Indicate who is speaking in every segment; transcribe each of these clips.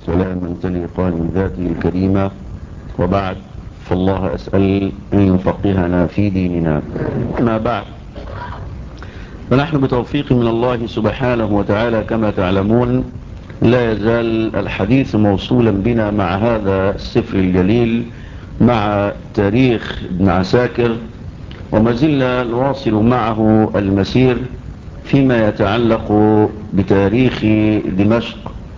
Speaker 1: سلاما تليقا بذاته الكريمة. وبعد، فالله أسأل أن يفقهنا في ديننا. ما بعد، فنحن بتوفيق من الله سبحانه وتعالى كما تعلمون لا يزال الحديث موصولا بنا مع هذا السفر الجليل، مع تاريخ ابن عساكر، وما زلنا نواصل معه المسير فيما يتعلق بتاريخ دمشق.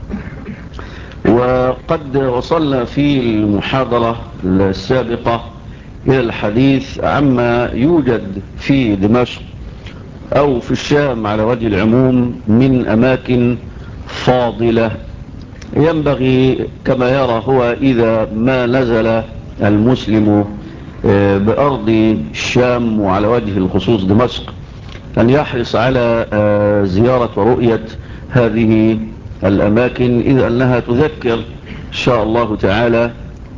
Speaker 1: وقد وصلنا في المحاضرة السابقة إلى الحديث عما يوجد في دمشق أو في الشام على وجه العموم من أماكن فاضلة ينبغي كما يرى هو إذا ما نزل المسلم بأرض الشام وعلى وجه الخصوص دمشق أن يحرص على زيارة ورؤية هذه الأماكن، إذ أنها تذكر إن شاء الله تعالى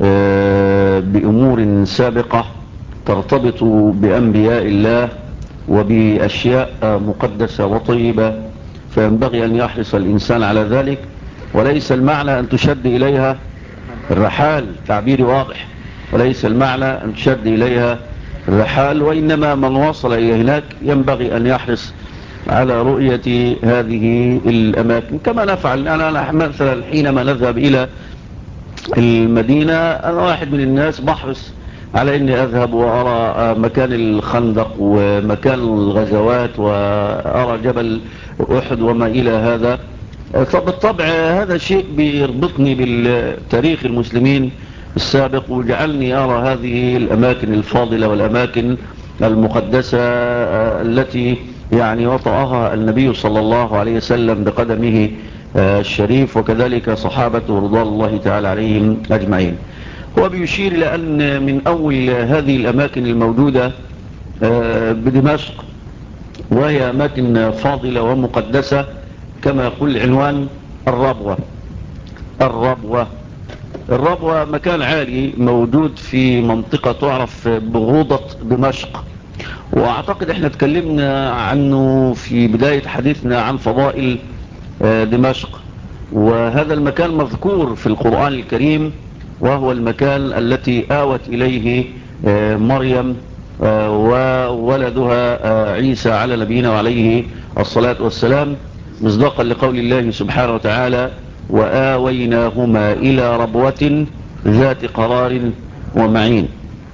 Speaker 1: بأمور سابقة ترتبط بأنبياء الله وبأشياء مقدسة وطيبة، فينبغي أن يحرص الإنسان على ذلك. وليس المعنى أن تشد إليها الرحال، تعبيري واضح، وليس المعنى أن تشد إليها الرحال، وإنما من وصل إلى هناك ينبغي أن يحرص على رؤية هذه الأماكن كما نفعل. أنا مثلا حينما نذهب إلى المدينة أنا واحد من الناس بحرص على أني أذهب وأرى مكان الخندق ومكان الغزوات وأرى جبل أحد وما إلى هذا. فبالطبع هذا شيء بيربطني بالتاريخ المسلمين السابق وجعلني أرى هذه الأماكن الفاضلة والأماكن المقدسة التي يعني وطأها النبي صلى الله عليه وسلم بقدمه الشريف، وكذلك صحابته رضوان الله تعالى عليهم أجمعين. هو بيشير إلى أن من أول هذه الأماكن الموجودة بدمشق، وهي أماكن فاضلة ومقدسة كما يقول العنوان الربوة مكان عالي موجود في منطقة تعرف بغوضة دمشق، واعتقد احنا اتكلمنا عنه في بداية حديثنا عن فضائل دمشق، وهذا المكان مذكور في القرآن الكريم، وهو المكان التي آوت إليه مريم وولدها عيسى على نبينا وعليه الصلاة والسلام، مصداقا لقول الله سبحانه وتعالى: وآويناهما إلى ربوة ذات قرار ومعين.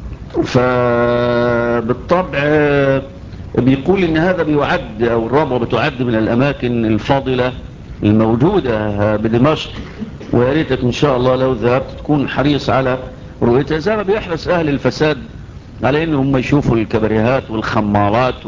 Speaker 1: فبالطبع بيقول إن هذا بيعد، أو الربوة بتعد من الأماكن الفاضلة الموجودة بدمشق، وياريتك إن شاء الله لو ذهبت تكون حريص على رؤيتها، زي ما بيحرص أهل الفساد على إنهم يشوفوا الكبريهات والخمارات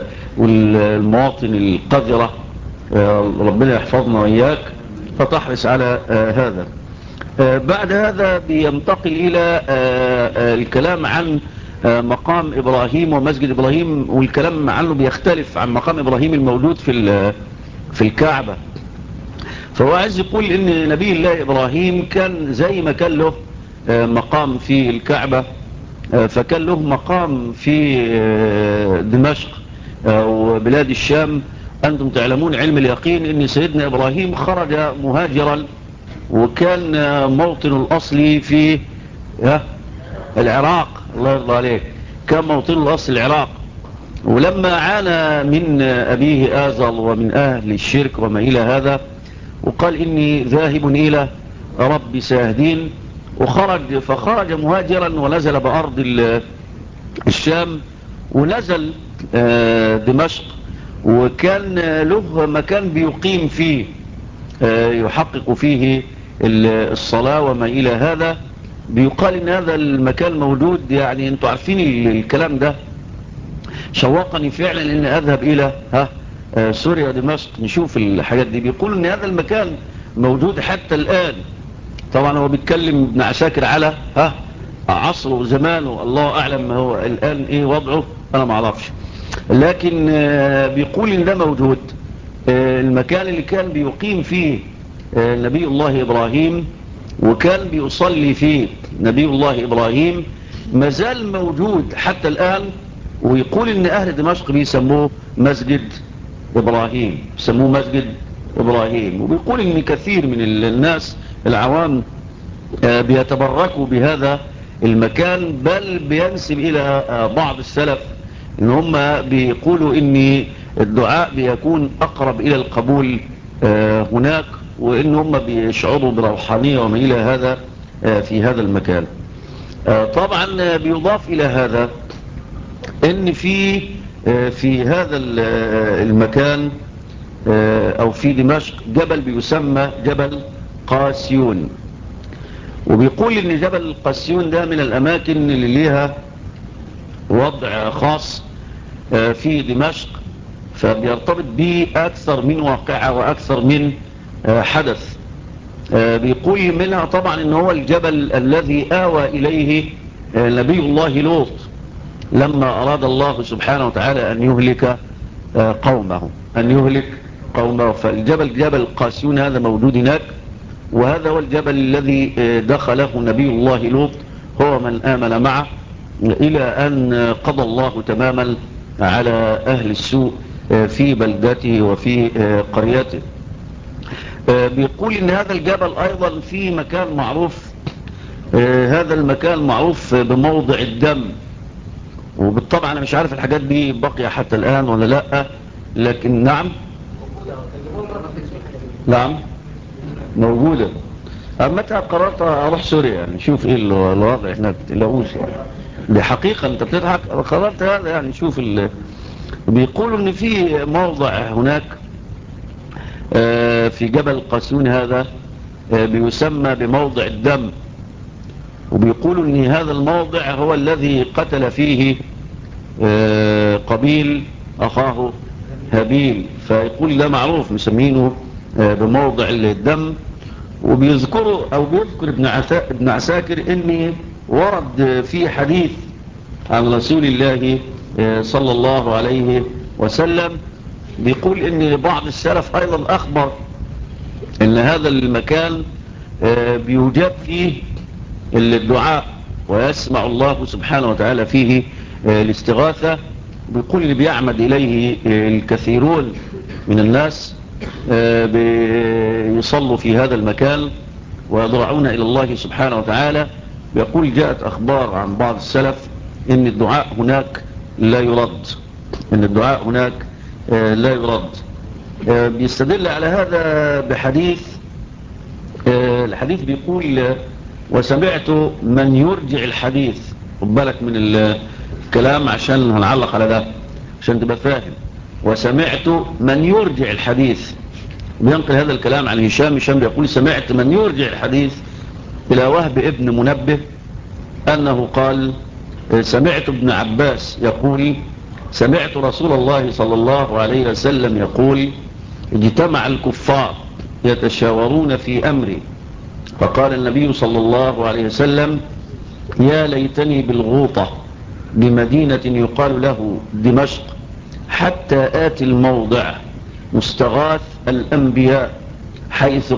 Speaker 1: والمواطن القذرة، ربنا يحفظنا وإياك، فتحرص على هذا. بعد هذا بينتقل إلى الكلام عن مقام إبراهيم ومسجد إبراهيم، والكلام عنه بيختلف عن مقام إبراهيم الموجود في الكعبة. فهو عايز يقول إن نبي الله إبراهيم كان زي ما كان له مقام في الكعبة، فكان له مقام في دمشق وبلاد الشام. أنتم تعلمون علم اليقين أن سيدنا إبراهيم خرج مهاجرا، وكان موطن الأصلي في العراق. الله يرضى عليك، كان موطن الأصل العراق، ولما عانى من أبيه آزر ومن أهل الشرك وما إلى هذا، وقال إني ذاهب إلى ربي سيهدين، فخرج مهاجرا ونزل بأرض الشام، ونزل دمشق، وكان له مكان بيقيم فيه يحقق فيه الصلاة وما إلى هذا. بيقال إن هذا المكان موجود، يعني أنتوا عارفين الكلام ده شوقني فعلا إن أذهب إلى سوريا ودمشق نشوف الحاجات دي. بيقولوا إن هذا المكان موجود حتى الآن. طبعا هو بيتكلم ابن عساكر على عصره وزمانه، الله أعلم ما هو الآن إيه وضعه، أنا ما أعرفش، لكن بيقول إن ده موجود. المكان اللي كان بيقيم فيه نبي الله إبراهيم وكان بيصلي فيه نبي الله إبراهيم مازال موجود حتى الآن، ويقول إن أهل دمشق بيسموه مسجد إبراهيم، وبيقول إن كثير من الناس العوام بيتبركوا بهذا المكان، بل بينسب إلى بعض السلف إن هم بيقولوا إن الدعاء بيكون أقرب إلى القبول هناك، وإن هم بيشعروا بروحانية وما إلى هذا في هذا المكان. طبعا بيضاف إلى هذا إن في هذا المكان أو في دمشق جبل بيسمى جبل قاسيون، وبيقول إن جبل قاسيون ده من الأماكن اللي ليها وضع خاص في دمشق، فبيرتبط به أكثر من واقعة وأكثر من حدث. بيقول منها طبعا إن هو الجبل الذي آوى إليه نبي الله لوط لما أراد الله سبحانه وتعالى أن يهلك قومه. فالجبل جبل قاسيون هذا موجود هناك، وهذا هو الجبل الذي دخله نبي الله لوط هو من آمن معه، إلى أن قضى الله تماما على أهل السوء في بلدته وفي قريته. بيقول إن هذا الجبل أيضا في مكان معروف، هذا المكان معروف بموضع الدم، وبالطبع أنا مش عارف الحاجات دي بقي حتى الآن ولا لا، لكن نعم موجودة. متى قررت أروح سوريا يعني شوف إيه الوضع هناك، تلاقوش دي حقيقة أنت بتضحك، قررت هذا يعني شوف بيقولوا إن في موضع هناك في جبل قاسيون هذا بيسمى بموضع الدم، وبيقولوا إن هذا الموضع هو الذي قتل فيه قبيل أخاه هابيل، فيقول ده معروف مسمينه بموضع الدم. وبيذكروا أو بيذكر ابن عساكر إن ورد في حديث عن رسول الله صلى الله عليه وسلم بيقول إن بعض السلف أيضا أخبر إن هذا المكان بيوجد فيه الدعاء ويسمع الله سبحانه وتعالى فيه الاستغاثة. بيقول اللي بيعمد إليه الكثيرون من الناس بيصلوا في هذا المكان ويضرعون إلى الله سبحانه وتعالى. بيقول جاءت أخبار عن بعض السلف إن الدعاء هناك لا يرد، بيستدل على هذا بحديث، الحديث بيقول وسمعت من يرجع الحديث، خد بالك من الكلام عشان هنعلق على ده عشان تبقى فاهم. وسمعت من يرجع الحديث، بينقل هذا الكلام عن هشام بيقول سمعت من يرجع الحديث إلى وهب ابن منبه أنه قال سمعت ابن عباس يقول سمعت رسول الله صلى الله عليه وسلم يقول اجتمع الكفار يتشاورون في أمري، فقال النبي صلى الله عليه وسلم يا ليتني بالغوطة بمدينة يقال له دمشق حتى آتي الموضع مستغاث الأنبياء حيث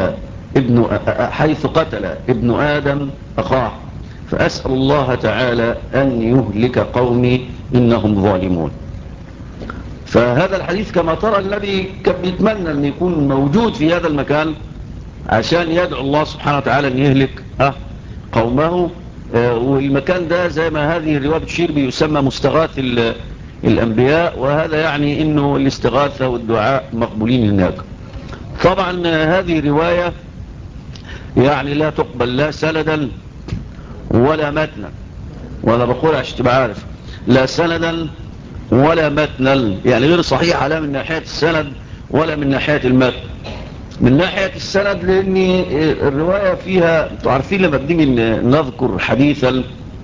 Speaker 1: قتل ابن آدم أخاه، فأسأل الله تعالى أن يهلك قومي إنهم ظالمون. فهذا الحديث كما ترى الذي كان يتمنى أن يكون موجود في هذا المكان عشان يدعو الله سبحانه وتعالى أن يهلك قومه. والمكان ده زي ما هذه الرواية بتشير بيسمى مستغاث الأنبياء، وهذا يعني أنه الاستغاثة والدعاء مقبولين هناك. طبعا هذه الرواية يعني لا تقبل لا سندا ولا متنا، وأنا بقول عشان تبقى عارف لا سندا ولا متنا، يعني غير صحيحة لا من ناحية السند ولا من ناحية المتن. من ناحية السند لأن الرواية فيها تعرفين لما بنيجي نذكر حديثا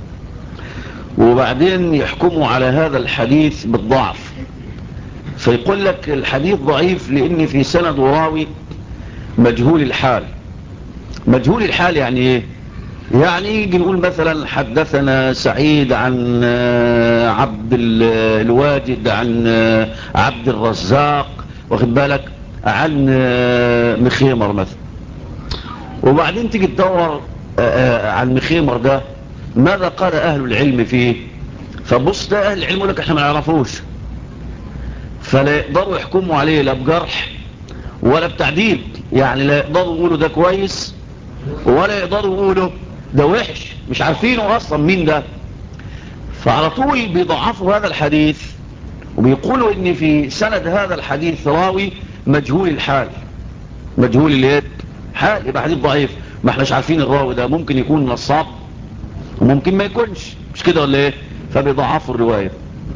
Speaker 1: وبعدين يحكموا على هذا الحديث بالضعف، فيقول لك الحديث ضعيف لأن في سند وراوي مجهول الحال. مجهول الحال يعني ايه؟ يعني يجي نقول مثلا حدثنا سعيد عن عبد الواجد عن عبد الرزاق، واخد بالك، عن مخيمر مثلا، وبعدين تيجي تدور عن مخيمر ده ماذا قال أهل العلم فيه، فبص ده أهل العلم يقول لك احنا ما نعرفوش، فلا يقدروا يحكموا عليه لا بجرح ولا بتعديل، يعني لا يقدروا يقولوا ده كويس ولا يقدروا يقولوا ده وحش، مش عارفينه اصلا مين ده. فعلى طول بيضعفوا هذا الحديث وبيقولوا ان في سند هذا الحديث راوي مجهول الحال. مجهول اليد حال، يبقى حديث ضعيف. ما احناش عارفين الراوي ده، ممكن يكون نصاب وممكن ما يكونش، مش كده ولا ايه؟ فبيضعفوا الرواية.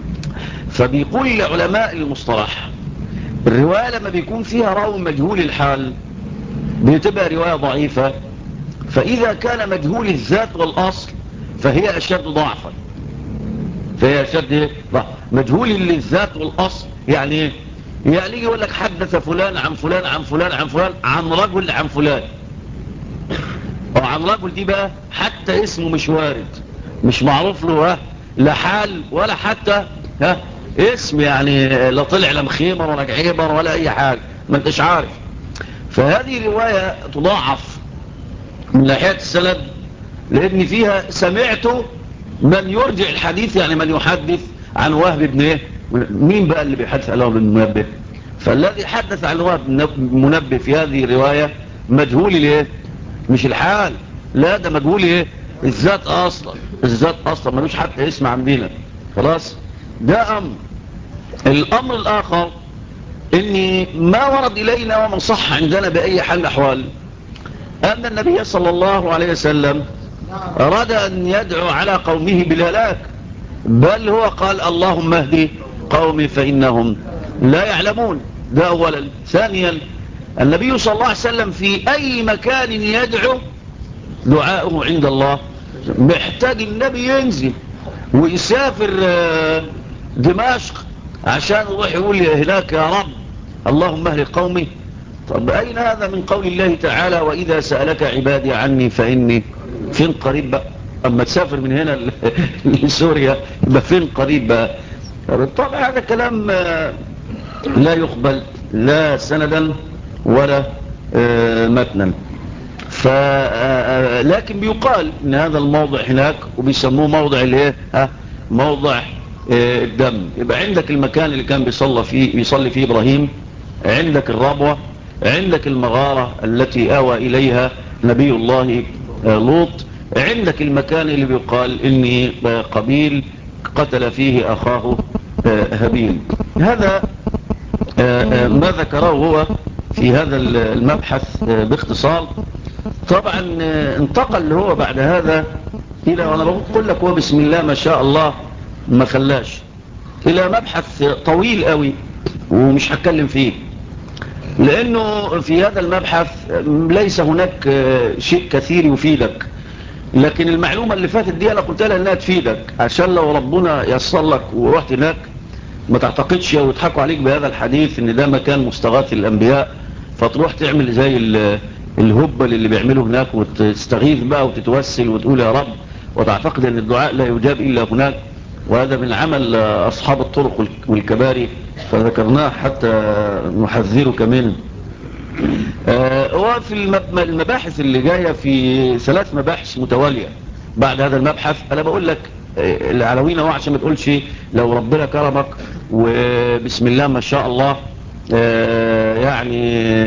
Speaker 1: فبيقول لعلماء المصطلح الرواية لما بيكون فيها راوي مجهول الحال بتبقى رواية ضعيفة. فإذا كان مجهول الذات والأصل فهي أشد ضعفا. فهي أشد ضعفا. مجهول الذات والأصل يعني ايه؟ يعني يقول لك حدث فلان عن فلان عن فلان عن فلان عن رجل عن فلان، وعن رجل دي بقى حتى اسمه مش وارد، مش معروف له لا حال ولا حتى اسم، يعني لا طلع لا مخيمر ولا جعيبر ولا اي حاجة، ما انتش عارف. فهذه رواية تضاعف من ناحية السند، لان فيها سمعت من يرجع الحديث، يعني من يحدث عن وهب بن ايه. مين بقى اللي بيحدث عن وهب بن منبه؟ فالذي حدث عن وهب بن منبه في هذه الرواية مجهول الايه؟ مش الحال، لا ده مجهول ايه؟ الذات اصلا. الذات اصلا ملوش حتى اسم عندنا. خلاص، ده امر. الامر الاخر ان ما ورد الينا ومن صح عندنا باي حال الاحوال ان النبي صلى الله عليه وسلم اراد ان يدعو على قومه بالهلاك، بل هو قال اللهم اهدي قومي فانهم لا يعلمون. ده اولا. ثانيا، النبي صلى الله عليه وسلم في اي مكان يدعو دعاؤه عند الله. محتاج النبي ينزل ويسافر دمشق عشان يروح يقول هناك يا رب اللهم اهل قومي. طب أين هذا من قول الله تعالى وإذا سألك عبادي عني فإني فين قريب بقى؟ أما تسافر من هنا لسوريا يبقى فين قريب بقى؟ طبعا هذا كلام لا يقبل لا سندا ولا متنا. لكن بيقال ان هذا الموضع هناك وبيسموه موضع الايه، موضع الدم. يبقى عندك المكان اللي كان بيصلي فيه ابراهيم، عندك الربوة، عندك المغارة التي اوى اليها نبي الله لوط، عندك المكان اللي بيقال ان قبيل قتل فيه اخاه هابيل. هذا ما ذكره هو في هذا المبحث باختصار. طبعا انتقل هو بعد هذا الى، وانا بقول لك هو بسم الله ما شاء الله ما خلاش، الى مبحث طويل قوي ومش هتكلم فيه، لانه في هذا المبحث ليس هناك شيء كثير يفيدك. لكن المعلومة اللي فاتت دي انا قلت لها انها تفيدك، عشان لو ربنا ييسر لك ورحت هناك ما تعتقدش او يضحكوا عليك بهذا الحديث ان ده مكان مستغاث الانبياء، فتروح تعمل زي الهبل اللي بيعمله هناك وتستغيث بقى وتتوسل وتقول يا رب، وتعتقد ان الدعاء لا يجاب الا هناك. وهذا من عمل اصحاب الطرق والكباري، فذكرناه حتى نحذرك منه. وفي المباحث اللي جاية في 3 مباحث متوالية بعد هذا المبحث. انا بقول لك العلوين هو عشان ما تقولش لو ربنا كرمك وبسم الله ما شاء الله يعني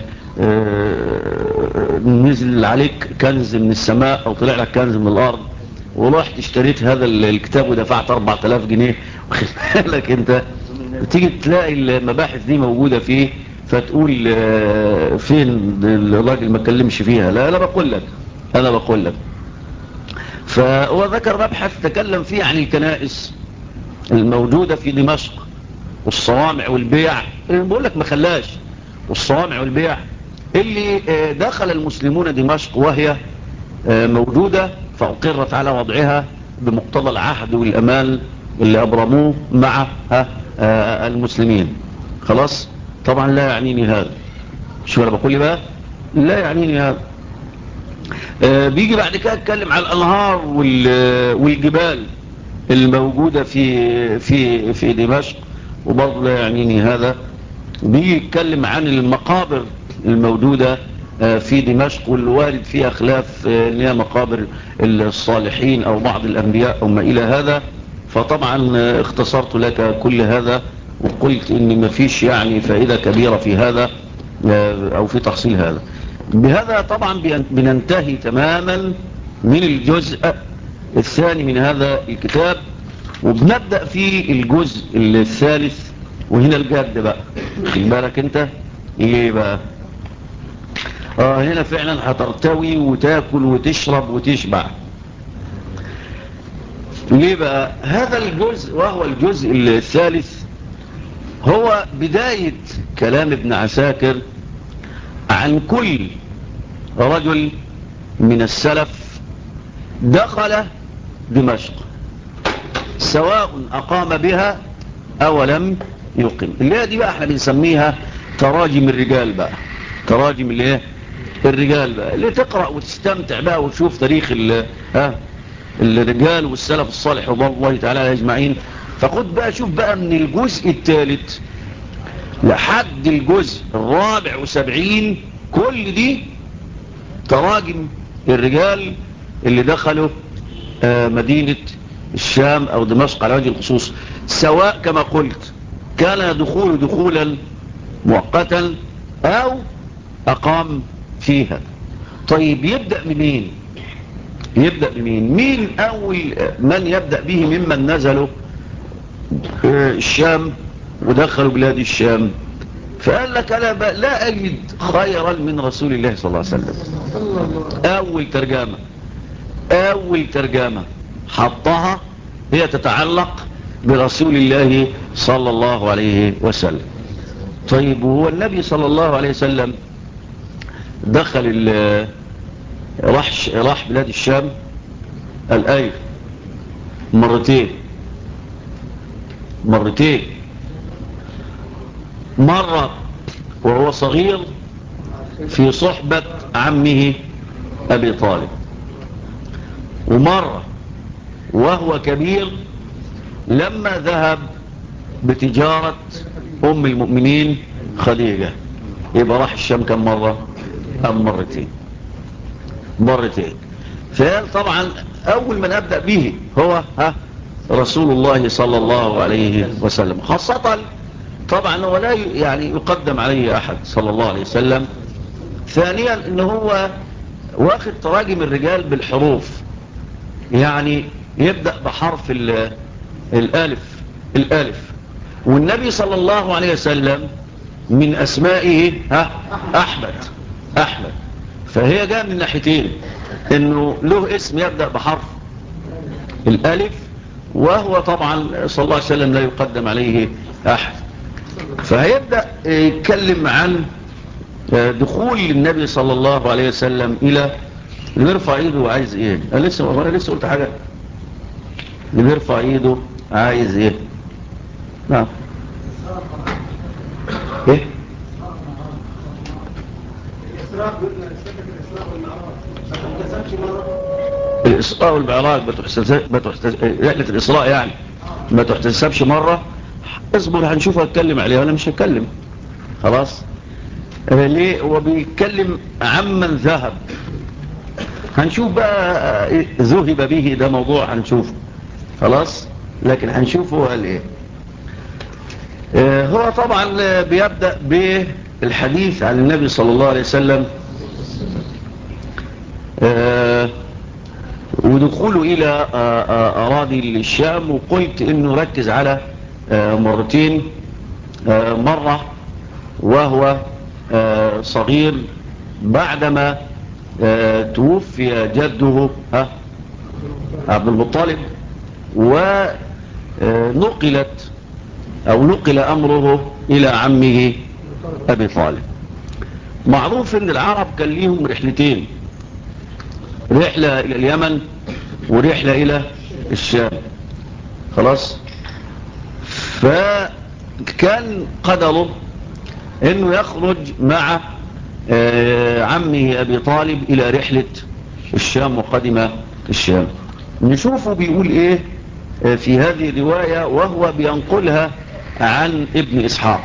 Speaker 1: نزل عليك كنز من السماء او طلع لك كنز من الارض ورحت اشتريت هذا الكتاب ودفعت 4000 جنيه لك انت تيجي تلاقي المباحث دي موجودة فيه فتقول فين الراجل ما كلمش فيها. لا انا بقول لك فهو ذكر مبحث تكلم فيه عن الكنائس الموجودة في دمشق والصوامع والبيع. بقول لك ما خلاش والصوامع والبيع اللي دخل المسلمون دمشق وهي موجودة فأقرت على وضعها بمقتضى العهد والأمان اللي أبرموه مع المسلمين. خلاص، طبعا لا يعنيني هذا. شو أنا بقول لي بقى؟ لا يعنيني هذا. بيجي بعد كده اتكلم على الأنهار والجبال الموجودة في دمشق، وبرضه لا يعنيني هذا. بيجي يتكلم عن المقابر الموجودة في دمشق والوارد فيها خلاف ان هي مقابر الصالحين او بعض الانبياء او ما الى هذا. فطبعا اختصرت لك كل هذا وقلت ان ما فيش يعني فائدة كبيرة في هذا او في تحصيل هذا. بهذا طبعا بننتهي تماما من الجزء الثاني من هذا الكتاب، وبنبدأ في الجزء الثالث. وهنا الجد بقى، خد بالك انت ايه بقى. هنا فعلا هترتوي وتاكل وتشرب وتشبع. ليه بقى هذا الجزء؟ وهو الجزء الثالث، هو بداية كلام ابن عساكر عن كل رجل من السلف دخل دمشق سواء أقام بها أو لم يقم. اللي هي دي بقى احنا بنسميها تراجم الرجال بقى، تراجم اللي الرجال بقى، اللي تقرأ وتستمتع بقى وتشوف تاريخ الرجال والسلف الصالح رضوان الله تعالى أجمعين. فخد بقى شوف بقى من الجزء الثالث لحد الجزء 74 كل دي تراجم الرجال اللي دخلوا مدينة الشام أو دمشق على وجه الخصوص، سواء كما قلت كان دخولا مؤقتا أو أقام فيها. طيب يبدأ منين؟ يبدأ منين؟ مين أول من يبدأ به ممن نزلوا الشام ودخلوا بلاد الشام؟ فقال لك أنا لا أجد خيرا من رسول الله صلى الله عليه وسلم. أول ترجمة حطها هي تتعلق برسول الله صلى الله عليه وسلم. طيب وهو النبي صلى الله عليه وسلم دخل راح بلاد الشام الآية مرتين. مرة وهو صغير في صحبة عمه أبي طالب، ومرة وهو كبير لما ذهب بتجارة أم المؤمنين خديجة. يبقى راح الشام كم مرة؟ مرتين. فقال طبعا أول من أبدأ به هو رسول الله صلى الله عليه وسلم، خاصة طبعا هو لا يعني يقدم عليه أحد صلى الله عليه وسلم. ثانيا إنه هو واخد تراجم الرجال بالحروف، يعني يبدأ بحرف الألف. والنبي صلى الله عليه وسلم من أسمائه أحمد. فهي جاء من ناحيتين، إنه له اسم يبدأ بحرف الألف، وهو طبعا صلى الله عليه وسلم لا يقدم عليه أحد. فهيبدأ يتكلم عن دخول النبي صلى الله عليه وسلم إلى اللي بيرفع ايده وعايز ايه. انا لسه قلت حاجة. اللي بيرفع ايده عايز ايه؟ نعم ايه؟ الإسراء والمعراج رحلة الإسراء يعني ما تحتسبش مرة. اصبر هنشوف هتكلم عليها ولا مش هتكلم. خلاص. ليه هو بيتكلم عمن ذهب، هنشوف بقى ذهب به ده موضوع هنشوفه. خلاص. لكن هنشوفه قال ايه. هو طبعا بيبدأ بالحديث عن النبي صلى الله عليه وسلم ودخوله إلى أراضي الشام. وقلت إنه ركز على مرتين. مرة وهو صغير بعدما توفي جده عبد المطلب، ونقلت أو نقل أمره إلى عمه أبي طالب. معروف إن العرب كان ليهم رحلتين، رحلة إلى اليمن ورحلة إلى الشام. خلاص. فكان قدره إنه يخرج مع عمه أبي طالب إلى رحلة الشام وقدم الشام. نشوفه بيقول إيه في هذه الرواية وهو بينقلها عن ابن إسحاق.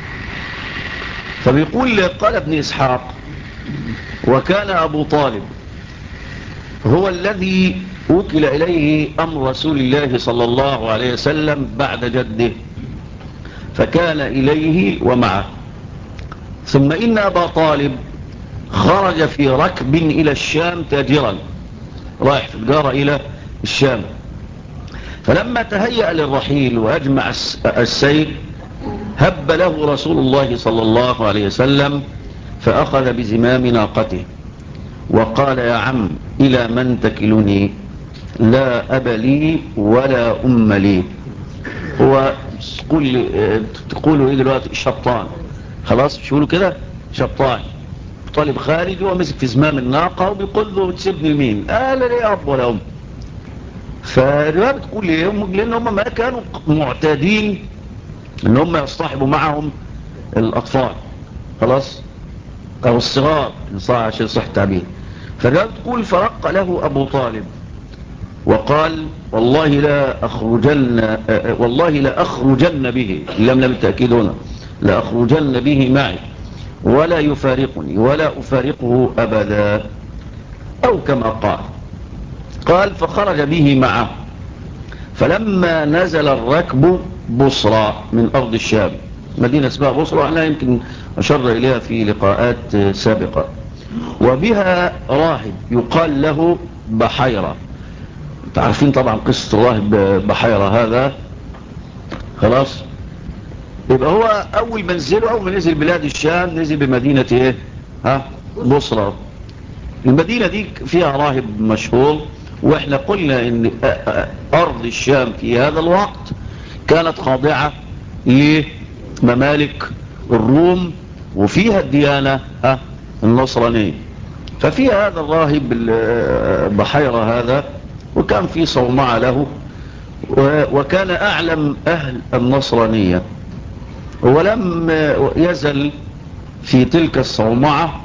Speaker 1: فبيقول قال ابن إسحاق: وكان أبو طالب هو الذي وكل إليه أمر رسول الله صلى الله عليه وسلم بعد جده، فكان إليه ومعه. ثم إن أبا طالب خرج في ركب إلى الشام تاجرا، رايح في تجارة إلى الشام. فلما تهيأ للرحيل وأجمع السير هب له رسول الله صلى الله عليه وسلم فأخذ بزمام ناقته وقال: يا عم، إلى من تكلني؟ لا أب لي ولا أم لي. هو تقولوا إيه دلوقتي؟ شبطان. خلاص مش يقولوا كده؟ شبطان. طالب خارج ومسك في زمام الناقة وبيقول له: تسيبني لمين؟ قال: لي أب ولا أم. فالرواية بتقول ليه؟ لأن هم ما كانوا معتادين ان هم يصطحبوا معهم الأطفال، خلاص، أو الصغار إن صح عشان صح التعبير. فالرواية بتقول: فرق له أبو طالب وقال: والله لا أخرجن به، لم بالتأكيد هنا، لا أخرجن به معي ولا يفارقني ولا أفارقه أبدا، أو كما قال: فخرج به معه. فلما نزل الركب بصرى من أرض الشام، مدينة اسمها بصرى، أنا يمكن أشر إليها في لقاءات سابقة، وبها راهب يقال له بحيرة. تعرفين طبعا قصة الراهب بحيرة هذا، خلاص. يبقى هو أول ما نزل بلاد الشام نزل بمدينة إيه؟ بصرى. المدينة دي فيها راهب مشهور، واحنا قلنا ان ارض الشام في هذا الوقت كانت خاضعة لممالك الروم، وفيها الديانة النصرانية. ففيها هذا الراهب بحيرة هذا، وكان في صومعة له، وكان اعلم اهل النصرانية. ولم يزل في تلك الصومعة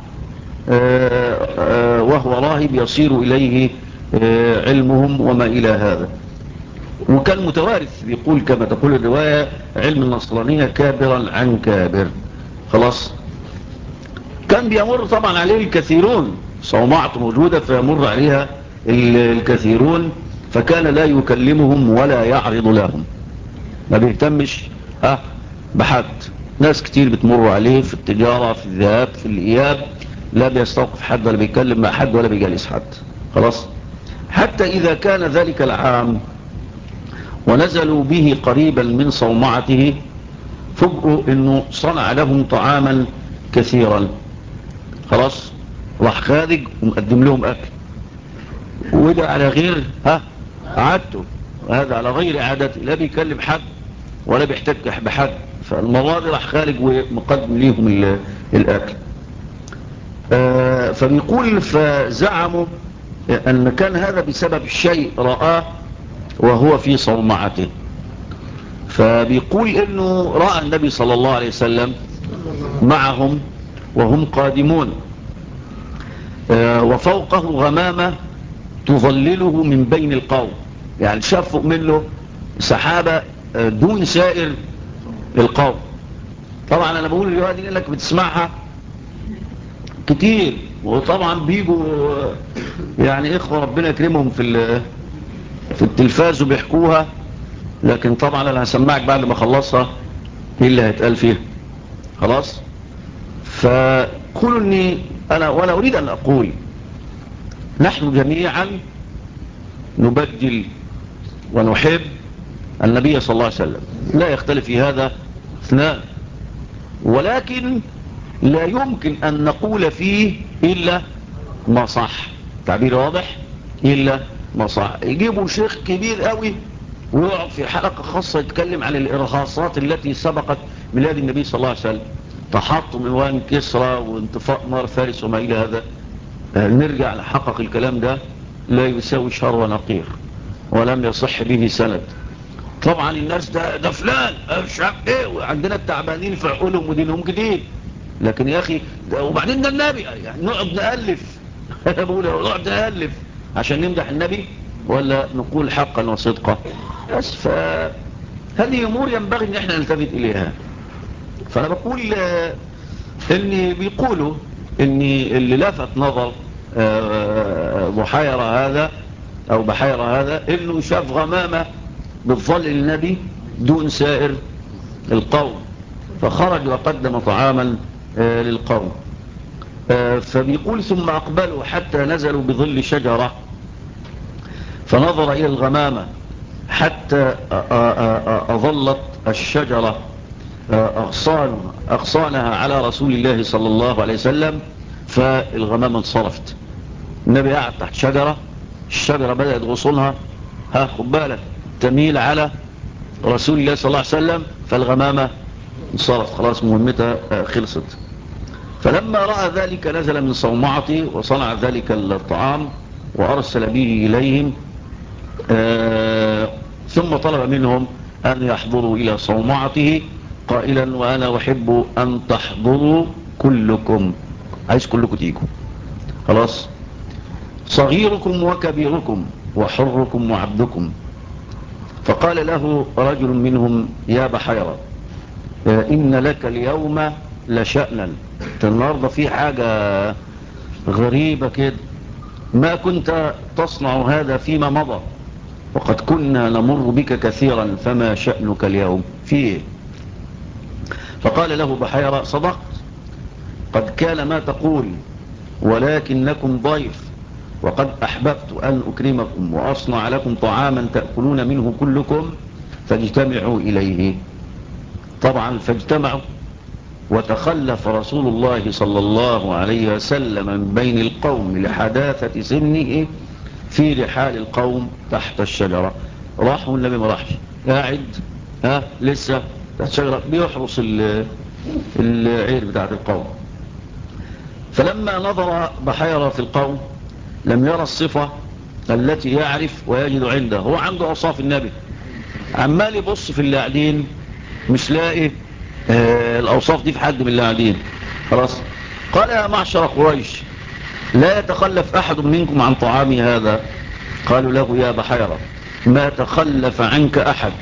Speaker 1: وهو راهب يصير إليه علمهم وما إلى هذا. وكان متوارث، بيقول كما تقول الرواية: علم النصرانية كابرا عن كابر. خلاص. كان بيمر طبعا عليه الكثيرون، صومعته موجودة فيمر عليها الكثيرون، فكان لا يكلمهم ولا يعرض لهم، ما بيهتمش بحد. ناس كتير بتمر عليه في التجارة، في الذهاب، في الإياب، لا بيستوقف حد ولا بيكلم مع حد ولا بيجالس حد. خلاص. حتى إذا كان ذلك العام ونزلوا به قريبا من صومعته، فوجئوا انه صنع لهم طعاما كثيرا. خلاص. راح خارج ومقدم لهم اكل، وده على غير عادته، وهذا على غير عادته، لا بيكلم حد ولا بيحتك بحد. فالمرة دي راح خارج ومقدم ليهم الاكل. فبيقول: فزعموا ان كان هذا بسبب شيء رآه وهو في صومعته. فبيقول انه رأى النبي صلى الله عليه وسلم معهم وهم قادمون، وفوقه غمامة تظلله من بين القوم، يعني شاف فوق منه سحابة دون سائر القوم. طبعا انا بقول الرواية دي لانك بتسمعها كتير، وطبعا بيجوا يعني اخوة ربنا يكرمهم في التلفاز وبيحكوها، لكن طبعا انا هسمعك بعد ما اخلصها ايه اللي هيتقال فيها. خلاص. فقولوا اني وانا اريد ان اقول: نحن جميعا نبجل ونحب النبي صلى الله عليه وسلم، لا يختلف في هذا اثنان، ولكن لا يمكن ان نقول فيه الا ما صح. تعبير واضح؟ الا ما صح. يجيبوا شيخ كبير قوي ويقعد في حلقة خاصة يتكلم عن الإرهاصات التي سبقت ميلاد النبي صلى الله عليه وسلم، تحطم إيوان كسرى وانطفاء نار فارس وما إلى هذا. نرجع لحقق الكلام ده لا يساوي شهر ونقير، ولم يصح به سند. طبعا الناس ده فلان شعب ايه، وعندنا التعبانين في عقولهم ودينهم جديد، لكن يا أخي وبعدين ده النبي، يعني نقعد نألف بقول نقعد نألف عشان نمدح النبي ولا نقول حقا وصدقا؟ بس فهذه أمور ينبغي ان احنا نلتفت اليها. فانا بقول اني بيقولوا اني اللي لفت نظر بحيرة هذا او بحيرة هذا انه شاف غمامة بتظل النبي دون سائر القوم، فخرج وقدم طعاما للقوم. فبيقول ثم أقبلوا حتى نزلوا بظل شجرة فنظر إلى الغمامة حتى أظلت الشجرة أغصانها على رسول الله صلى الله عليه وسلم، فالغمامة انصرفت. النبي قاعد تحت شجرة، الشجرة بدأت غصونها خد بالك تميل على رسول الله صلى الله عليه وسلم، فالغمامة انصرفت خلاص مهمتها خلصت. فلما رأى ذلك نزل من صومعته وصنع ذلك الطعام وأرسل به إليهم، ثم طلب منهم أن يحضروا إلى صومعته قائلا وأنا أحب أن تحضروا كلكم، عايز كلكم تيجوا خلاص، صغيركم وكبيركم وحركم وعبدكم. فقال له رجل منهم يا بحيرة إن لك اليوم لشأنا، النهاردة في حاجة غريبة كده، ما كنت تصنع هذا فيما مضى وقد كنا نمر بك كثيرا، فما شأنك اليوم فيه؟ فقال له بحيرة صدقت، قد كان ما تقول ولكنكم ضيف، وقد أحببت أن أكرمكم وأصنع لكم طعاما تأكلون منه كلكم فاجتمعوا إليه. طبعا فاجتمعوا، وتخلف رسول الله صلى الله عليه وسلم من بين القوم لحداثة سنه في رحال القوم تحت الشجرة. راحوا النبي ما راحش، قاعد لسه تحت الشجرة بيحرس العير بتاعت القوم. فلما نظر بحيرة في القوم لم يرى الصفة التي يعرف ويجد عنده، هو عنده أوصاف النبي، عمال يبص في اللي قاعدين مش لاقي الأوصاف دي في حد من اللي قاعدين خلاص. قال يا معشر قريش لا يتخلف أحد منكم عن طعامي هذا. قالوا له يا بحيرة ما تخلف عنك أحد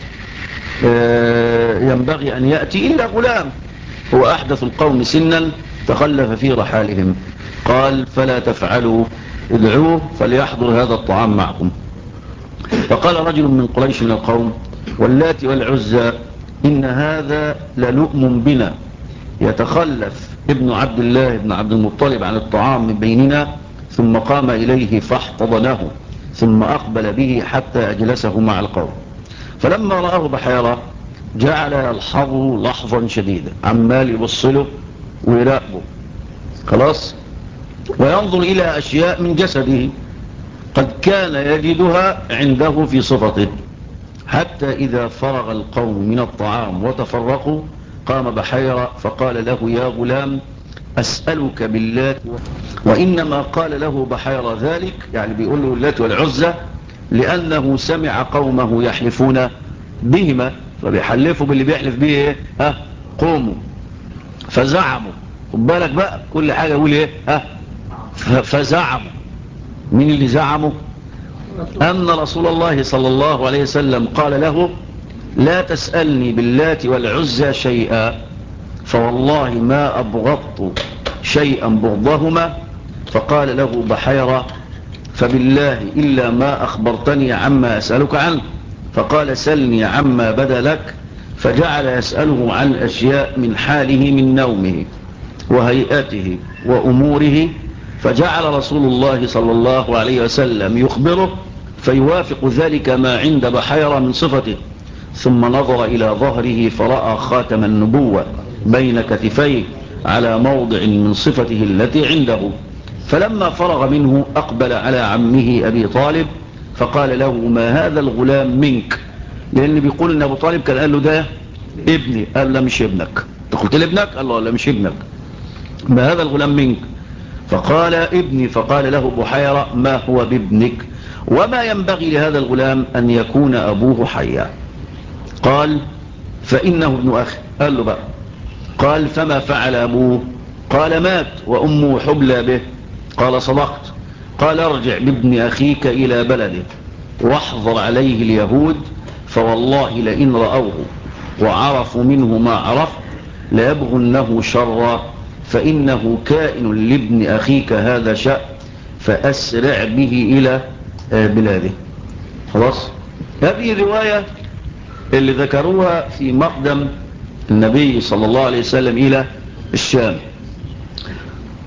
Speaker 1: ينبغي أن يأتي إلا غلام هو أحدث القوم سنا تخلف في رحالهم. قال فلا تفعلوا، ادعوه فليحضر هذا الطعام معكم. فقال رجل من قريش من القوم واللات والعزى إن هذا للؤم بنا، يتخلف ابن عبد الله بن عبد المطلب عن الطعام من بيننا. ثم قام إليه فاحتضنه ثم أقبل به حتى أجلسه مع القوم. فلما رآه بحيرة جعل يلحظه لحظا شديدا، عمال يبصله ويراقبه خلاص، وينظر إلى أشياء من جسده قد كان يجدها عنده في صفته. حتى إذا فرغ القوم من الطعام وتفرقوا قام بحيرة فقال له يا غلام أسألك بالله، وإنما قال له بحيرة ذلك يعني بيقول له اللات والعزى لأنه سمع قومه يحلفون بهما، فبيحلفوا باللي بيحلف به ايه قوموا. فزعموا، خد بالك بقى كل حاجة يقول ايه فزعموا. مين اللي زعموا؟ أن رسول الله صلى الله عليه وسلم قال له لا تسألني باللات والعزى شيئا، فوالله ما أبغضت شيئا بغضهما. فقال له بحيرة فبالله إلا ما أخبرتني عما أسألك عنه. فقال سلني عما بدا لك. فجعل يسأله عن أشياء من حاله من نومه وهيئته وأموره، فجعل رسول الله صلى الله عليه وسلم يخبره فيوافق ذلك ما عند بحيرة من صفته. ثم نظر إلى ظهره فرأى خاتم النبوة بين كتفيه على موضع من صفته التي عنده. فلما فرغ منه أقبل على عمه أبي طالب فقال له ما هذا الغلام منك، لأن بيقول أن أبو طالب كان قال له ده ابني، قال لا مش ابنك، قلت لابنك؟ قال له لا مش ابنك، ما هذا الغلام منك؟ فقال ابني. فقال له بحيرة ما هو بابنك، وما ينبغي لهذا الغلام أن يكون أبوه حيا؟ قال فإنه ابن أخي. قال له بقى، قال فما فعل أبوه؟ قال مات وأمه حبلى به. قال صدقت. قال ارجع بابن أخيك إلى بلده واحضر عليه اليهود، فوالله لئن رأوه وعرفوا منه ما عرف ليبغنه شرا، فإنه كائن لابن أخيك هذا شأن، فأسرع به إلى بلاده. خلاص، هذه الرواية اللي ذكروها في مقدم النبي صلى الله عليه وسلم إلى الشام.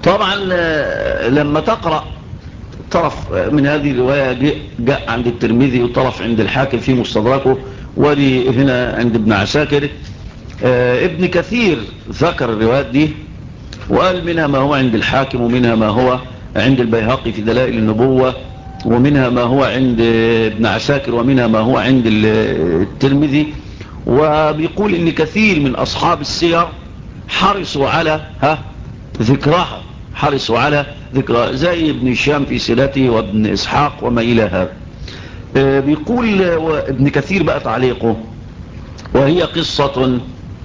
Speaker 1: طبعا لما تقرأ طرف من هذه الرواية جاء عند الترمذي وطرف عند الحاكم في مستدركه، ودي هنا عند ابن عساكر. ابن كثير ذكر الروايات دي وقال منها ما هو عند الحاكم، ومنها ما هو عند البيهقي في دلائل النبوة، ومنها ما هو عند ابن عساكر، ومنها ما هو عند الترمذي. وبيقول ان كثير من اصحاب السير حرصوا على ذكرها، حرصوا على ذكرها، زي ابن هشام في سيرته وابن اسحاق وما الى هذا. بيقول ابن كثير بقى تعليقه: وهي قصة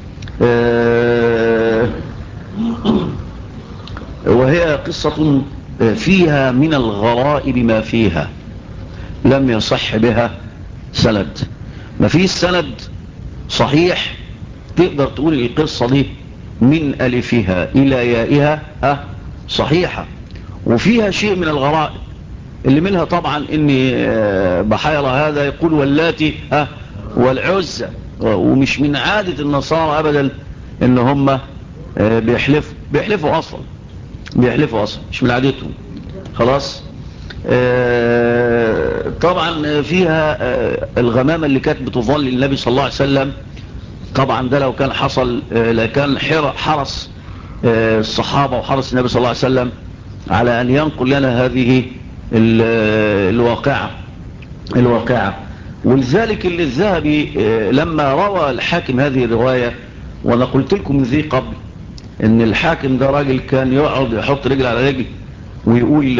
Speaker 1: فيها من الغرائب ما فيها لم يصح بها سند. ما فيش سند صحيح تقدر تقول القصة دي من ألفها إلى يائها صحيحة، وفيها شيء من الغرائب اللي منها طبعا إن بحيرة هذا يقول واللاتي والعزة، ومش من عادة النصارى أبدا إن هم بيحلفوا أصلا مش من عادتهم. خلاص. طبعا فيها الغمامة اللي كانت بتظل النبي صلى الله عليه وسلم. طبعا ده لو كان حصل لكان حرص الصحابة وحرص النبي صلى الله عليه وسلم على أن ينقل لنا هذه الواقعة. ولذلك اللي الذهبي لما روى الحاكم هذه الرواية، وانا قلت لكم ذي قبل ان الحاكم ده راجل كان يقعد يحط رجل على رجل ويقول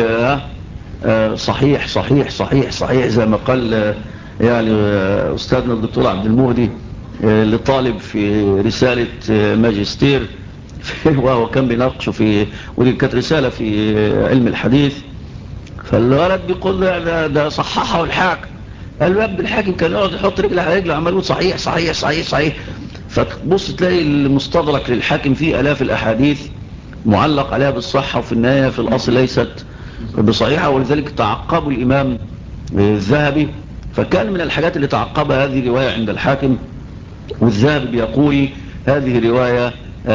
Speaker 1: صحيح صحيح صحيح صحيح، زي ما قال يعني أستاذنا الدكتور عبد المهدي لطالب في رسالة ماجستير وهو كان بيناقشه ودي كانت رسالة في علم الحديث. فالولد بيقول ده صححه الحاكم. قال له يبدو الحاكم كان يقعد يحط رجل على رجل وعمال يقول صحيح صحيح صحيح صحيح. فتبص تلاقي المستدرك للحاكم فيه آلاف الأحاديث معلق عليها بالصحة، وفي النهاية في الأصل ليست بصحيحة. ولذلك تعقبوا الإمام الذهبي، فكان من الحاجات اللي تعقبها هذه رواية عند الحاكم. والذهبي بيقول هذه رواية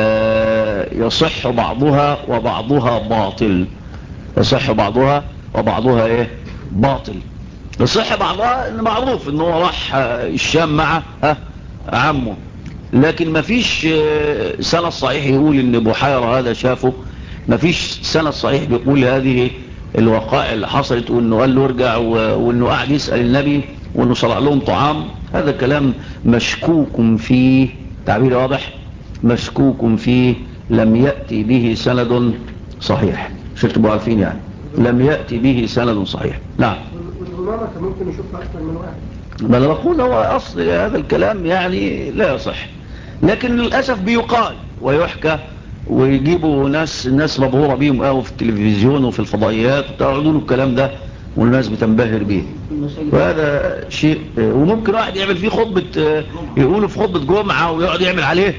Speaker 1: يصح بعضها وبعضها باطل. يصح بعضها وبعضها باطل. يصح بعضها إن معروف إنه راح الشام مع عمه، لكن ما فيش سند صحيح يقول إن بحيرة هذا شافه. ما فيش سند صحيح بيقول هذه الوقائع اللي حصلت، وإنه قال له ارجع، وإنه قاعد يسأل النبي، وإنه صنع لهم طعام. هذا كلام مشكوك فيه، تعبير واضح، مشكوك فيه، لم يأتي به سند صحيح. شو تبقوا عارفين يعني لم يأتي به سند صحيح. نعم.
Speaker 2: والغمامة ممكن يشوفها أكثر من واحد.
Speaker 1: ما أنا بقول هو أصل هذا الكلام يعني لا يصح، لكن للأسف بيقال ويحكى، ويجيبوا ناس مبهورة بيهم قوي في التلفزيون وفي الفضائيات وتعرضوا له الكلام ده، والناس بتنبهر به. وهذا شيء، وممكن واحد يعمل فيه خطبة، يقوله في خطبة جمعة ويقعد يعمل عليه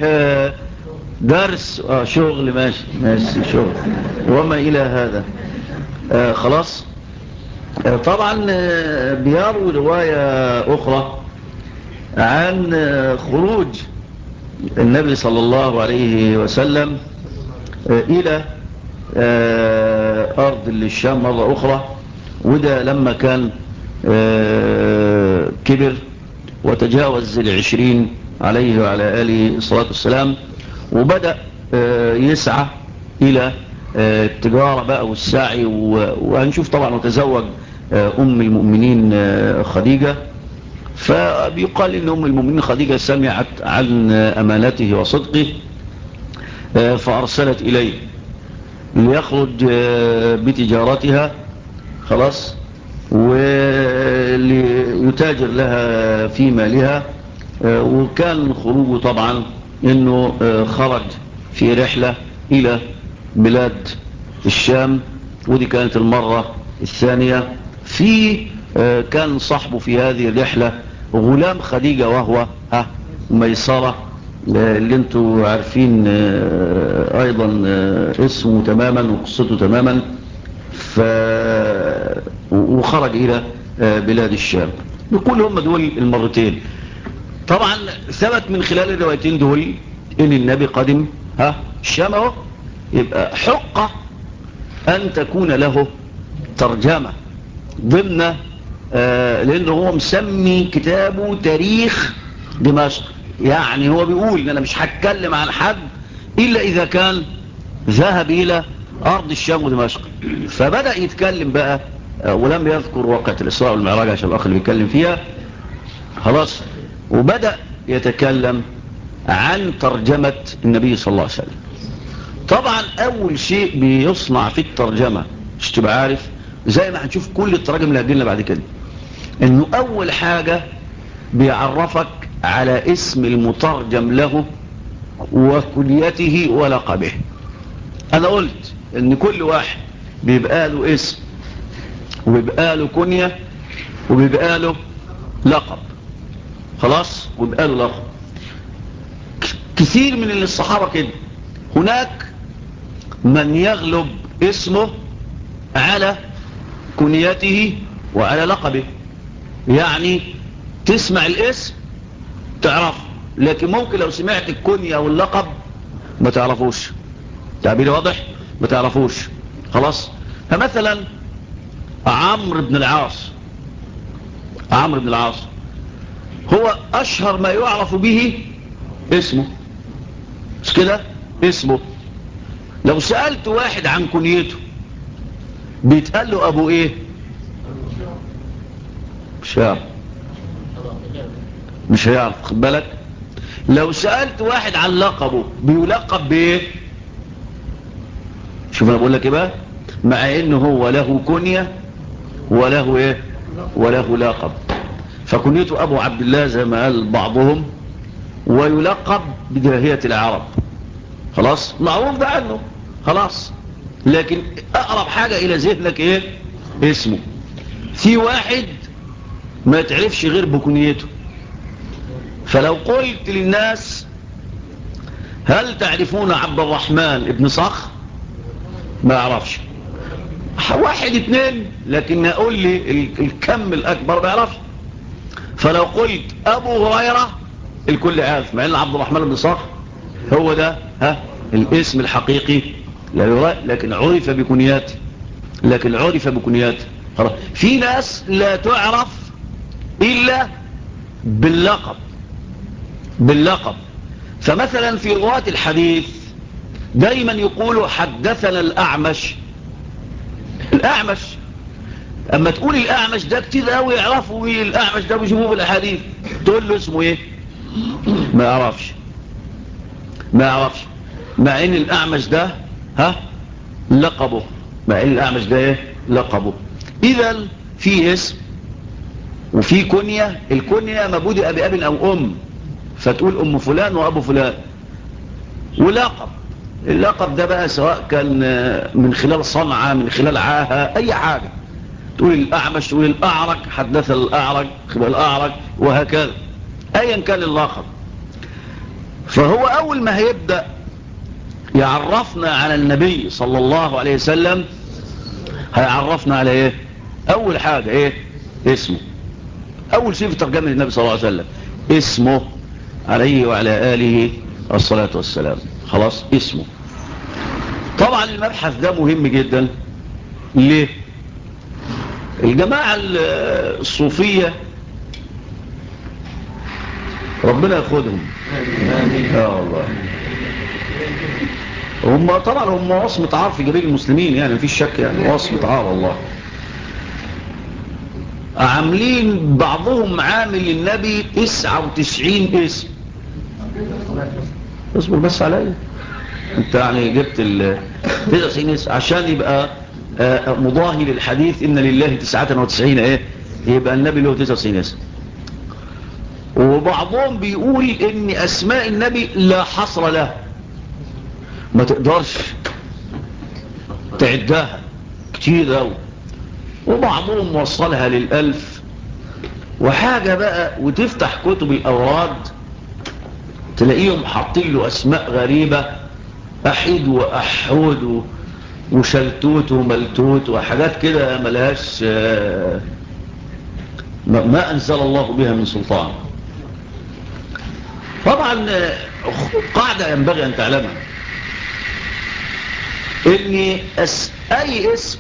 Speaker 1: درس. شغل ماشي شغل وما إلى هذا. خلاص. طبعا بيروي رواية أخرى عن خروج النبي صلى الله عليه وسلم إلى أرض الشام مرة أخرى، وده لما كان كبر وتجاوز 20 عليه وعلى آله الصلاة والسلام، وبدأ يسعى إلى التجارة بقى والسعي. وهنشوف طبعا وتزوج أم المؤمنين خديجة. فبيقال إن أم المؤمنين خديجة سمعت عن أمانته وصدقه، فأرسلت إليه ليخرج بتجارتها، خلاص، وليتاجر لها في مالها. وكان خروجه طبعا إنه خرج في رحلة إلى بلاد الشام، ودي كانت المرة الثانية. كان صاحبه في هذه الرحلة غلام خديجة، وهو ميسرة، اللي انتوا عارفين ايضا اسمه تماما وقصته تماما. وخرج الى بلاد الشام. نقول هم دول المرتين. طبعا ثبت من خلال الروايتين دول ان النبي قدم الشام اهو. يبقى حق أن تكون له ترجمة ضمن لأنه هو مسمي كتابه تاريخ دمشق. يعني هو بيقول إن أنا مش هتكلم عن حد إلا إذا كان ذهب إلى أرض الشام ودمشق. فبدأ يتكلم بقى ولم يذكر وقت الإسراء والمعراج عشان الأخ اللي بيتكلم فيها خلاص. وبدأ يتكلم عن ترجمة النبي صلى الله عليه وسلم. طبعا أول شيء بيصنع في الترجمة مش تبقى عارف زي ما هنشوف كل التراجم اللي هتجيلنا بعد كده إنه أول حاجة بيعرفك على اسم المترجم له وكليته ولقبه. أنا قلت إن كل واحد بيبقى له اسم وبيبقى له كنية وبيبقى له لقب خلاص. وبيبقى له لقب كثير من الصحابة كده. هناك من يغلب اسمه على كنيته وعلى لقبه. يعني تسمع الاسم تعرف لكن ممكن لو سمعت الكنية واللقب ما تعرفوش. تعبيري واضح؟ ما تعرفوش خلاص. فمثلا عمرو بن العاص هو أشهر ما يعرف به اسمه مش كده اسمه. لو سألت واحد عن كنيته بيتقال له أبو إيه مش هيعرف خد بالك. لو سألت واحد عن لقبه بيلقب بإيه. شوف أنا بقول لك إيه بقى. مع إنه هو له كنية وله إيه وله لقب. فكنيته أبو عبد الله زي ما قال بعضهم ويلقب بداهية العرب خلاص. معروف ده عنه خلاص. لكن أقرب حاجة إلى ذهنك إيه اسمه. في واحد ما تعرفش غير بكنيته. فلو قلت للناس هل تعرفون عبد الرحمن ابن صخر ما يعرفش. واحد اتنين لكن اقول لي الكم الاكبر ما يعرفش. فلو قلت ابو هريرة الكل عارف مع ان عبد الرحمن بن صخر هو ده الاسم الحقيقي لا يرى لكن عرف بكنياته خلاص. في ناس لا تعرف الا باللقب. فمثلا في رواة الحديث دايما يقولوا حدثنا الأعمش. اما تقول الأعمش ده كتير قوي يعرفوا ايه الأعمش ده بيجيبوه في الحديث. تقول له اسمه ايه ما يعرفش. مع ان الأعمش ده لقبه. اذا في اسم وفي كنية. الكنية ما بدأ بأب أو أم فتقول أم فلان وأبو فلان. اللقب ده بقى سواء كان من خلال صنعة من خلال عاهة أي حاجة. تقول الأعمش تقول الأعرج حدث الأعرج وهكذا أيا كان اللقب. فهو أول ما هيبدأ يعرفنا على النبي صلى الله عليه وسلم هيعرفنا على ايه. أول حاجة ايه اسمه. أول شيء في ترجمة النبي صلى الله عليه وسلم اسمه عليه وعلى آله الصلاة والسلام خلاص. اسمه طبعا المبحث ده مهم جدا. ليه الجماعة الصوفية ربنا ياخدهم والله هم طبعا هم وصمة عار في جميع المسلمين يعني مفيش شك يعني وصمة عار والله. عاملين بعضهم عامل النبي 99 اسم. اصبر بس عليا انت يعني جبت 99 اسم عشان يبقى مضاهي للحديث ان لله 99 ايه يبقى النبي له 99 اسم. وبعضهم بيقول ان اسماء النبي لا حصر له ما تقدرش تعدها كتير قوي. وبعضهم وصلها لل1000 وحاجة بقى. وتفتح كتب الأوراد تلاقيهم حاطين له أسماء غريبة أحيد وأحود وشلتوت وملتوت وحاجات كده ملهاش ما أنزل الله بها من سلطان. طبعا قاعدة ينبغي أن تعلمها ان اي اسم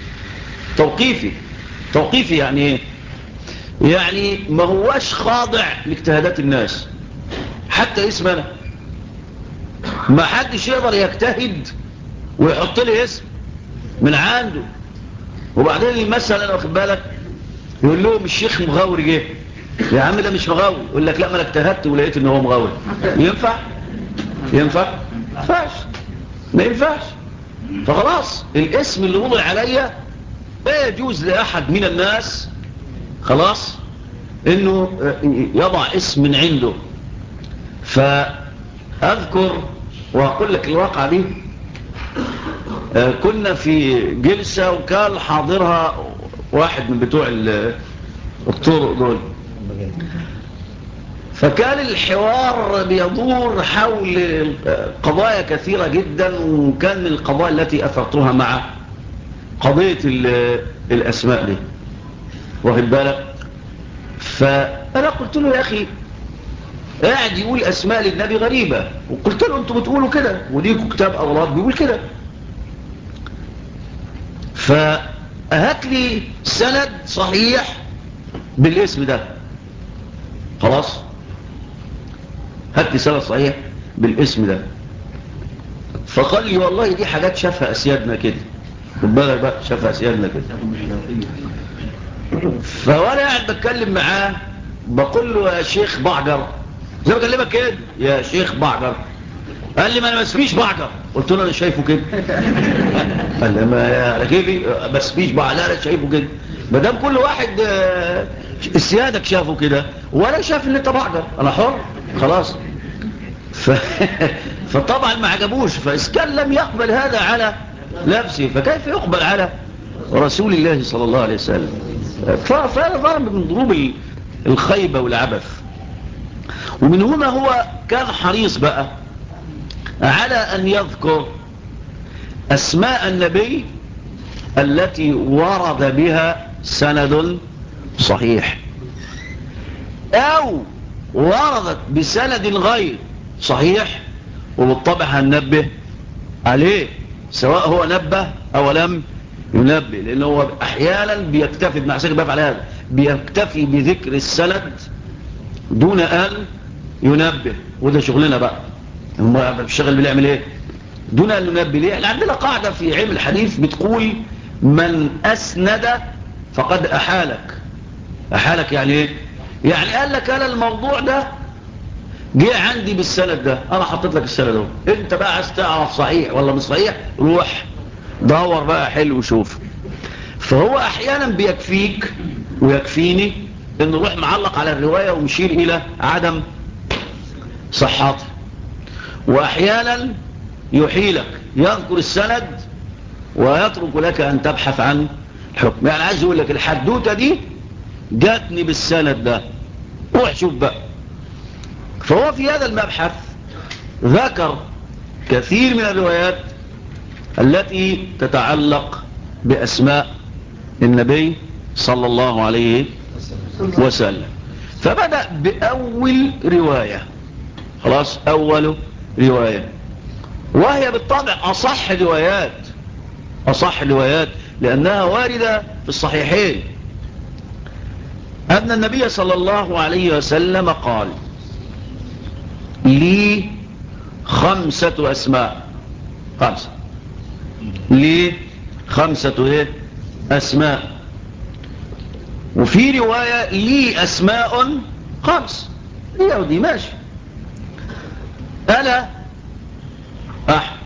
Speaker 1: توقيفي يعني ايه؟ يعني ما هواش خاضع لاجتهادات الناس. حتى اسم انا ما حدش يقدر يجتهد ويحط لي اسم من عنده وبعدين المثل انا واخد بالك يقول لهم الشيخ مغاوري جه. يا عم ده مش مغاوري. يقول لك لا ما انا اجتهدت ولقيت ان هو مغاوري. ينفع ما ينفعش. فخلاص الاسم اللي وضع عليا لا يجوز لاحد من الناس خلاص انه يضع اسم من عنده. فاذكر واقول لك الواقعة دي. كنا في جلسة وكان حاضرها واحد من بتوع الطرق دول. فكان الحوار بيدور حول قضايا كثيرة جدا وكان من القضايا التي أثرتها مع قضية الأسماء دي واخد بالك. فأنا قلت له يا أخي قاعد يقول أسماء للنبي غريبة وقلت له أنتوا بتقولوا كده وديكوا كتاب أغراض بيقول كده. فهات لي سند صحيح بالاسم ده. خلاص هات لي سند صحيح بالاسم ده. فقال لي والله دي حاجات شافها أسيادنا كده. خد بالك بقى شافها أسيادنا كده. فوانا قاعد بتكلم معاه بقول له يا شيخ بعجر زي ما بكلمك كده يا شيخ بعجر. قال لي ما انا ما اسميش بعجر. قلت له انا شايفه كده. قال لي ما انا كيفي ما اسميش بعجر. لا انا شايفه كده. ما دام كل واحد سيادك شافه كده وانا شايف ان انت بعجر انا حر خلاص. فطبعا ما عجبوش. فإسكان لم يقبل هذا على نفسه فكيف يقبل على رسول الله صلى الله عليه وسلم. فهذا ضرب من ضروب الخيبة والعبث. ومن هنا هو كان حريص بقى على أن يذكر أسماء النبي التي ورد بها سند صحيح أو وردت بسند غير صحيح وبالطبع هننبه عليه سواء هو نبه أو لم ينبه. لأنه هو أحيانا بيكتفي مع سيكي بقى على هذا بيكتفي بذكر السند دون أن ينبه. وده شغلنا بقى هم الشغل بيعمل ايه دون أن ينبه. ليه احنا عندنا قاعدة في علم الحديث بتقول من أسند فقد أحالك يعني ايه؟ يعني قال لك أنا الموضوع ده جه عندي بالسند ده انا حطيت لك السند ده انت بقى عايز تعرف صحيح ولا مش صحيح روح دور بقى حلو وشوف. فهو احيانا بيكفيك ويكفيني ان نروح معلق على الرواية ونشير الى عدم صحتها. واحيانا يحيلك يذكر السند ويترك لك ان تبحث عن الحكم. يعني عايز يقول لك الحدوتة دي جاتني بالسند ده روح شوف بقى. فهو في هذا المبحث ذكر كثير من الروايات التي تتعلق بأسماء النبي صلى الله عليه وسلم. فبدأ بأول رواية. خلاص أول رواية وهي بالطبع أصح روايات لأنها واردة في الصحيحين أن النبي صلى الله عليه وسلم قال لي 5 أسماء. 5 لي 5 أسماء. وفي رواية لي أسماء 5 دي ودي ماشي. أنا أحمد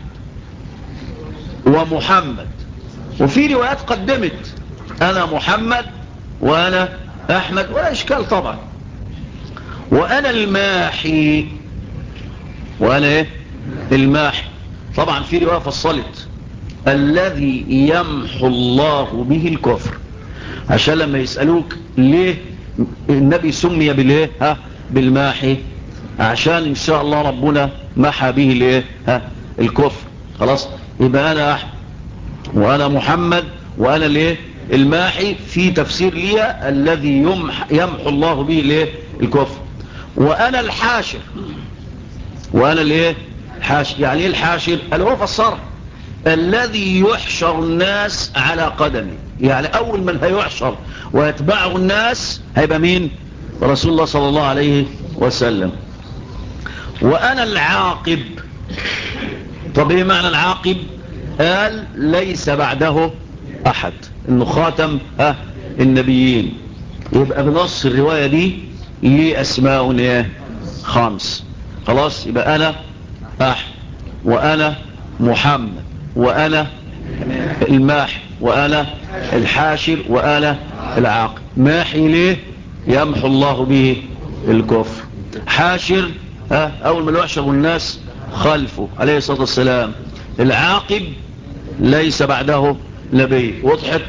Speaker 1: ومحمد. وفي روايات قدمت أنا محمد وأنا أحمد ولا إشكال طبعا. وأنا الماحي وأنا إيه الماحي. طبعا في رواية فصلت الذي يمحو الله به الكفر عشان لما يسألوك ليه النبي سمي بالإيه بالماحي عشان إن شاء الله ربنا محى به الإيه الكفر. خلاص يبقى أنا أحمد وأنا محمد وأنا الإيه الماحي في تفسير لي الذي يمحو الله به الإيه الكفر. وأنا الحاشر وأنا الإيه الحاشر. يعني إيه الحاشر اللي هو فسره الذي يحشر الناس على قدمه. يعني أول من هيحشر ويتبعه الناس هيبقى مين؟ رسول الله صلى الله عليه وسلم. وأنا العاقب. طب ايه معنى العاقب؟ قال ليس بعده أحد، إنه خاتم النبيين. يبقى بنص الرواية دي ليه أسماء 5. خلاص، يبقى أنا أحمد، وأنا محمد، وأنا الماحي، وأنا الحاشر، وأنا العاقب. ماحي ليه؟ يمحو الله به الكفر. حاشر أول ما يحشر الناس خلفه عليه الصلاة والسلام. العاقب ليس بعده نبي. وضحت؟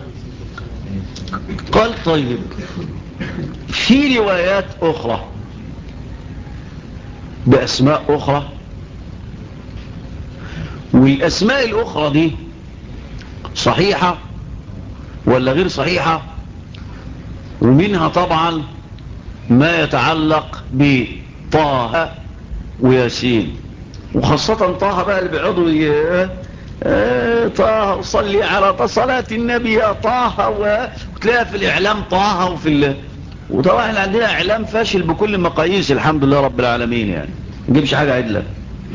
Speaker 1: قال طيب في روايات أخرى بأسماء أخرى، والأسماء الأخرى دي صحيحة ولا غير صحيحة؟ ومنها طبعا ما يتعلق بطه وياسين، وخاصة طه بقى اللي بيقعدوا طه صلي على صلاة النبي يا طه، وتلاقيها في الإعلام طه وطبعا احنا عندنا إعلام فاشل بكل مقاييس الحمد لله رب العالمين، يعني ما نجيبش حاجة عدلة.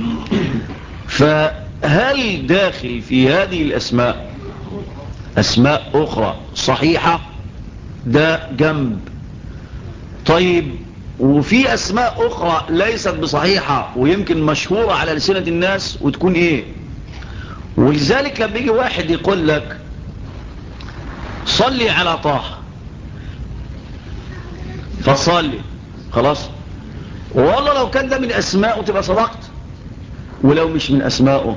Speaker 1: فهل داخل في هذه الأسماء أسماء أخرى صحيحة؟ ده جنب. طيب وفي أسماء أخرى ليست بصحيحة ويمكن مشهورة على لسنة الناس، وتكون إيه؟ ولذلك لما يجي واحد يقول لك صلي على طه فصلي، خلاص، والله لو كان ده من أسماءه تبقى صدقت، ولو مش من أسماءه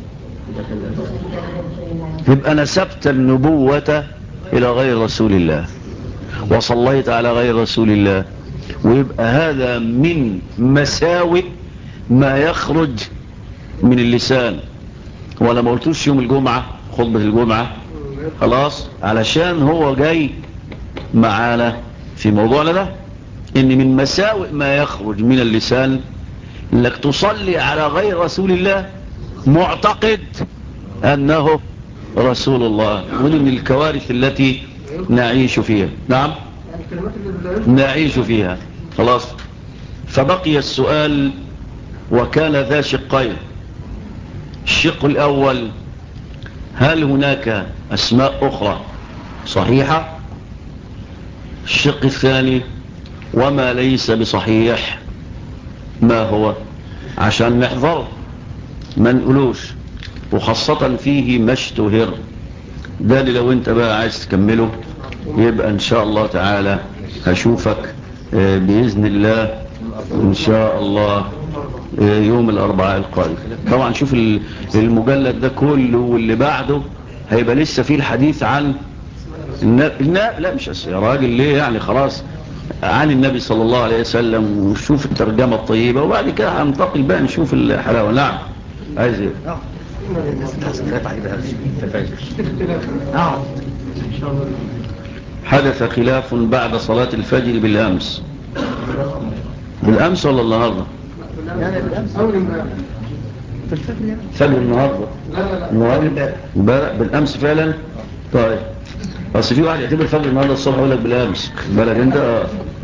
Speaker 1: يبقى نسبت النبوة إلى غير رسول الله وصليت على غير رسول الله، ويبقى هذا من مساوئ ما يخرج من اللسان. ولا ما قلتوش يوم الجمعة خطبة الجمعة؟ خلاص، علشان هو جاي معانا في موضوعنا ده، ان من مساوئ ما يخرج من اللسان انك تصلي على غير رسول الله معتقد انه رسول الله. ودي من الكوارث التي نعيش فيها. نعم نعيش فيها. خلاص، فبقي السؤال وكان ذا شقين. الشق الأول، هل هناك أسماء أخرى صحيحة؟ الشق الثاني، وما ليس بصحيح ما هو؟ عشان نحذر ما نقولوش، وخاصة فيه ما اشتهر. ده اللي لو انت بقى عايز تكمله يبقى ان شاء الله تعالى هشوفك بإذن الله ان شاء الله يوم الأربعاء القادم. طبعا شوف المجلد ده كله واللي بعده هيبقى لسه فيه الحديث عن لا مش يا راجل ليه يعني، خلاص عن النبي صلى الله عليه وسلم، وشوف الترجمة الطيبة، وبعد كده هننتقل بقى نشوف الحلاوة. نعم عايز ايه؟ حدث خلاف بعد صلاة الفجر بالأمس. بالأمس ولا النهاردة؟ فجر النهاردة. النهاردة بالأمس فعلا. طيب بس في واحد يعتبر فجر النهاردة الصبح يقول لك بالأمس. بالك انت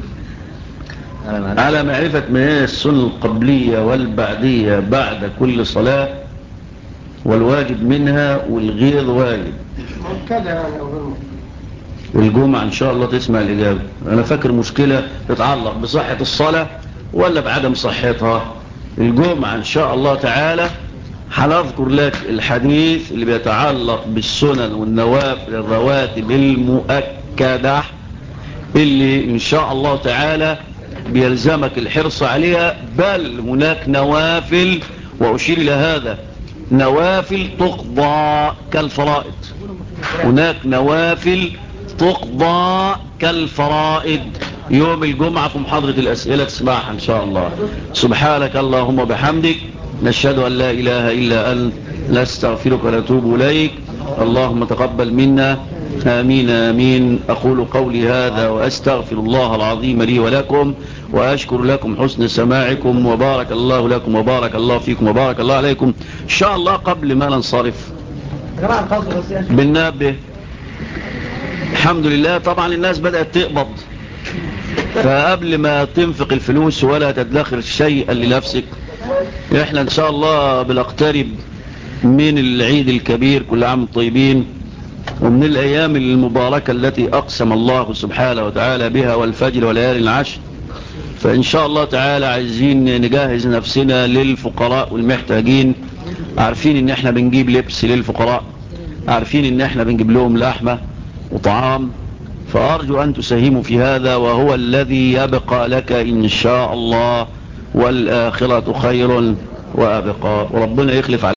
Speaker 1: على معرفة من السنة القبلية والبعدية بعد كل صلاة، والواجب منها والغير واجب. الجمعة ان شاء الله تسمع الإجابة. انا فاكر مشكلة تتعلق بصحة الصلاة ولا بعدم صحتها. الجمعة ان شاء الله تعالى هنذكر لك الحديث اللي بيتعلق بالسنن والنوافل الرواتب المؤكدة اللي ان شاء الله تعالى بيلزمك الحرص عليها. بل هناك نوافل، وأشير إلى هذا، نوافل تقضى كالفرائض. هناك نوافل تقضى كالفرائض يوم الجمعة في محاضرة الأسئلة تسمعها إن شاء الله. سبحانك اللهم وبحمدك، نشهد أن لا إله إلا أنت، نستغفرك ونتوب إليك. اللهم تقبل منا آمين آمين. أقول قولي هذا وأستغفر الله العظيم لي ولكم، وأشكر لكم حسن سماعكم، وبارك الله لكم وبارك الله فيكم وبارك الله عليكم. إن شاء الله قبل ما ننصرف بالنبه، الحمد لله طبعا الناس بدأت تقبض، فقبل ما تنفق الفلوس ولا تدخر شيئا لنفسك، احنا ان شاء الله بنقترب من العيد الكبير، كل عام طيبين، ومن الايام المباركة التي اقسم الله سبحانه وتعالى بها والفجر وليالي العشر. فان شاء الله تعالى عايزين نجهز نفسنا للفقراء والمحتاجين، عارفين ان احنا بنجيب لبس للفقراء، عارفين ان احنا بنجيب لهم لحمة وطعام، فأرجو أن تساهموا في هذا، وهو الذي يبقى لك إن شاء الله، والآخرة خير وأبقى، وربنا يخلف عليك.